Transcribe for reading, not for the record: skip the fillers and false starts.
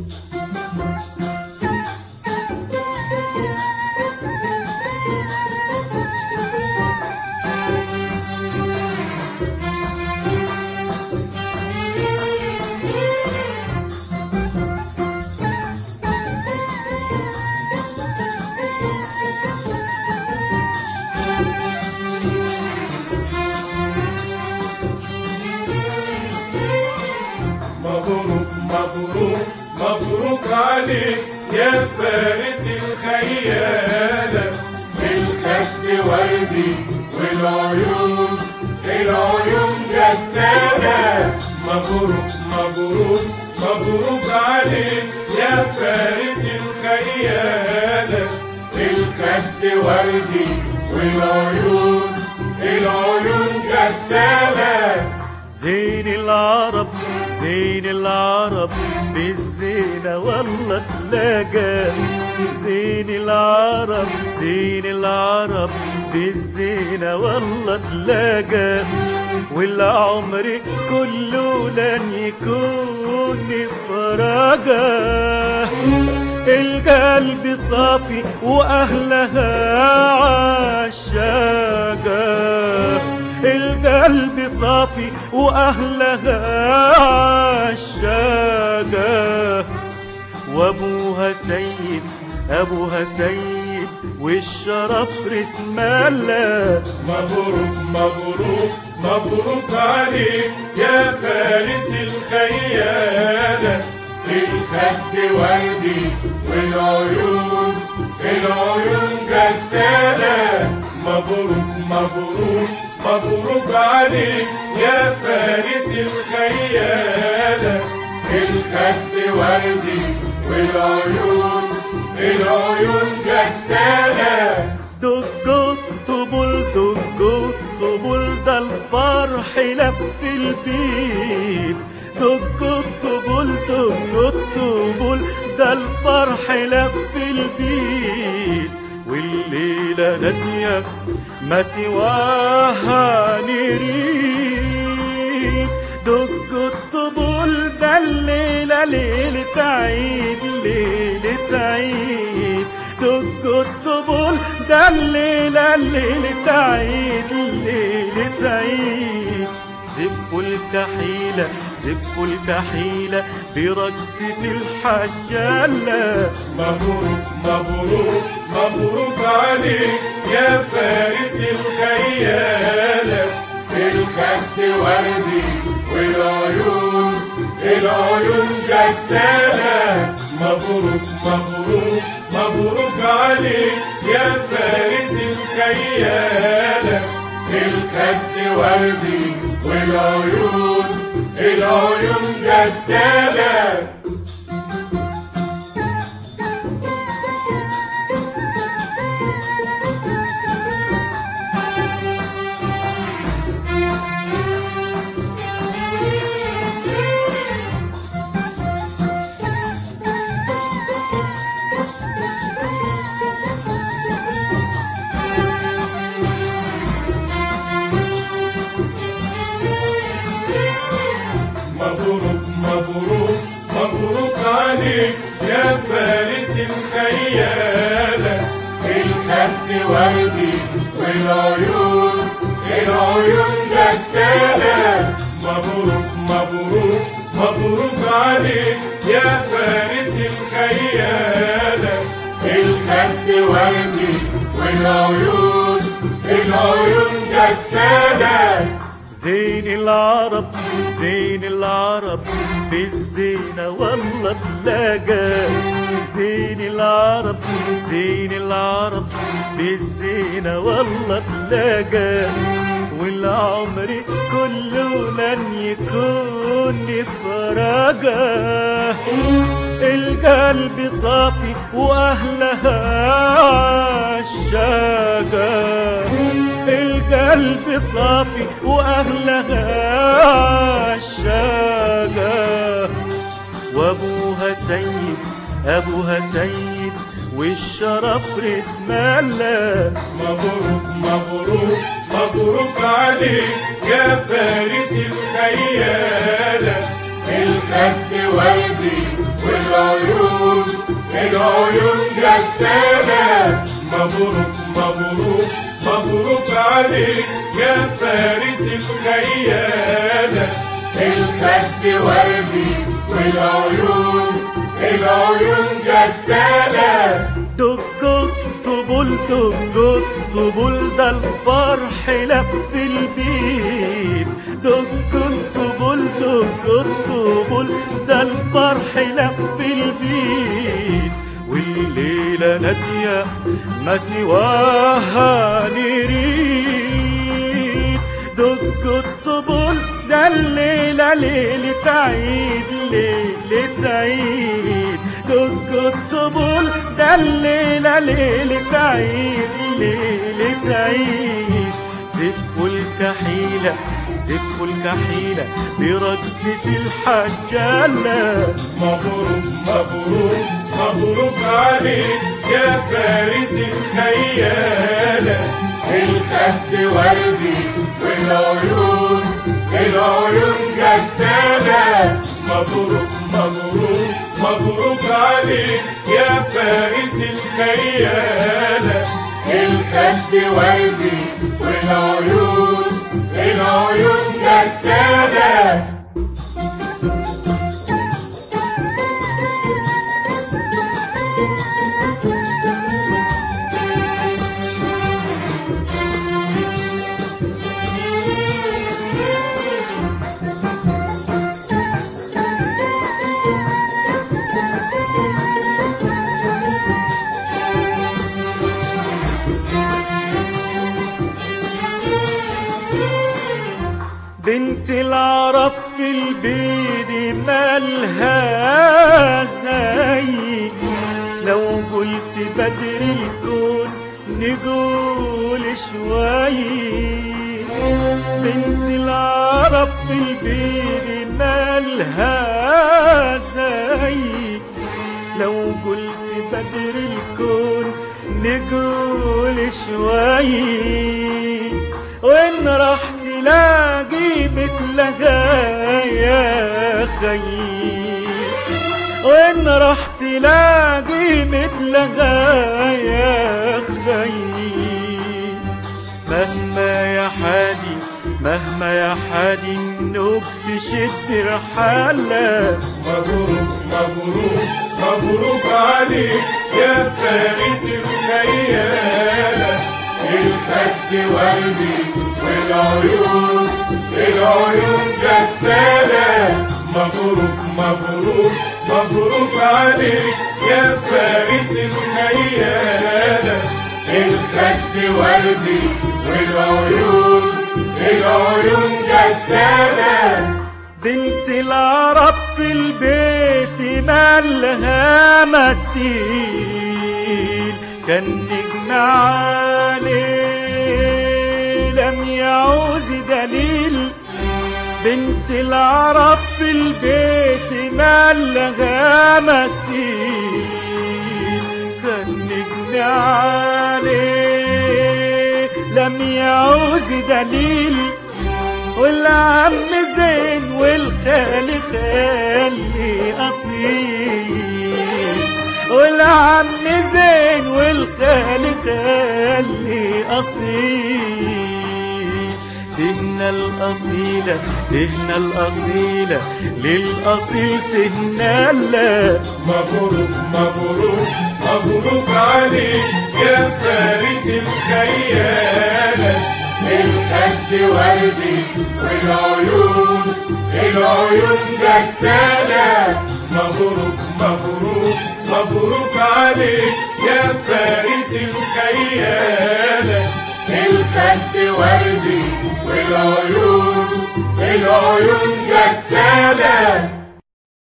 مبروك مبروك مبروك عليك يا فارس الخيالة، الخد وردي والعيون جدالة. مبروك مبروك مبروك عليك يا فارس الخيالة، الخد وردي والعيون جدالة. زين العرب زين العرب بالزينة والله تلاقى، زين العرب زين العرب بالزينة والله تلاقى، والعمر كله لن يكون فراقة. القلب صافي وأهلها عشاقة، القلب صافي وأهلها عشاقة. وأبوها سيد أبوها سيد والشرف رسم الله. مبروك مبروك مبروك عليك يا فارس الخيالة، الخد وردي والعيون جدالة. مبروك مبروك مبروك عليك يا فارس الخيالة، الخد وردي والعيون جدالة. دقوا الطبول دقوا الطبول ده الفرح لف البيت، دقوا الطبول دقوا الطبول ده الفرح لف البيت. والليلة نادية ما سواها نريد، دقوا الطبول ده الليلة ليلة عيد ليلة عيد، دقوا الطبول ده الليلة ليلة عيد ليلة عيد. زفوا الكحيلة زفوا الكحيلة برقصة الحجالة. مبروك مبروك مبروك عليك يا فارس الخيالة، الخد وردي والعيون جدالة. مبروك مبروك مبروك عليك يا فارس الخيالة، الخد وردي والعيون جدالة. مبروك مبروك مبروك عليك يا فارس الخيالة، الخد وردي والعيون جدالة. مبروك مبروك مبروك عليك يا فارس الخيالة، الخد وردي والعيون جدالة. زين العرب زين العرب بالزينة والله تلاقى، زين العرب زين العرب بالزينة والله تلاقى، والعمر كله لن يكون فراقة. القلب صافي وأهلها عشاقة، القلب صافي وأهلها عشاقة. وأبوها سيد أبوها سيد والشرف رسم الله. مبروك مبروك مبروك عليك يا فارس الخيالة، الخد وردي والعيون العيون جدالة. مبروك مبروك مبروك عليك يا فارس الخيالة. الخد وردي والعيون العيون جدالة. دق الطبول دق الطبول ده الفرح لف البيت. دق الطبول دق الطبول ده الفرح لف البيت. والليلة نادية ما سواها نريد. دق الطبول ده الليلة ليلة عيد ليلة عيد. دق الطبول ده الليلة ليلة عيد ليلة عيد. زفوا الكحيلة زفوا الكحيلة برقصة الحجالة. مبروك مبروك مبروك عليك يا فارس الخيالة. الخد وردي والعيون العيون جدالة. مبروك مبروك مبروك عليك يا فارس الخيالة. الخد وردي والعيون العيون جدالة. بنت العرب في البيت مالها زي. لو قلت بدر الكون نقول شوي. بنت العرب في البيت مالها زي. لو قلت بدر الكون نقول شوي. وإن راح تلاقي مثلها يا خي. وإن راح تلاقي مثلها يا خي. مهما يا حادي مهما يا حادي النوب تشد رحالة. مبروك مبروك مبروك عليك يا فارس الخيالة. الخد وردي والعيون العيون جدالة. مبروك مبروك مبروك عليك يا فارس الخيالة. الخد وردي والعيون العيون جدالة. بنت العرب في البيت مالها مثيل. كان نجم عليه لم يعوز دليل. بنت العرب في البيت مالها مثيل. كان نجم عليه لم يعوز دليل. والعم زين والخالي خالي أصيل. والعم زين والخالي خالي أصيل. تهنى الأصيلة تهنى الأصيلة للأصيل تهنى له. مبروك مبروك مبروك عليك يا فارس الخيالة. الخد وردي والعيون العيون جدالة. مبروك مبروك مبروك عليك يا فارس الخيالة. الخد وردي والعيون العيون جدالة.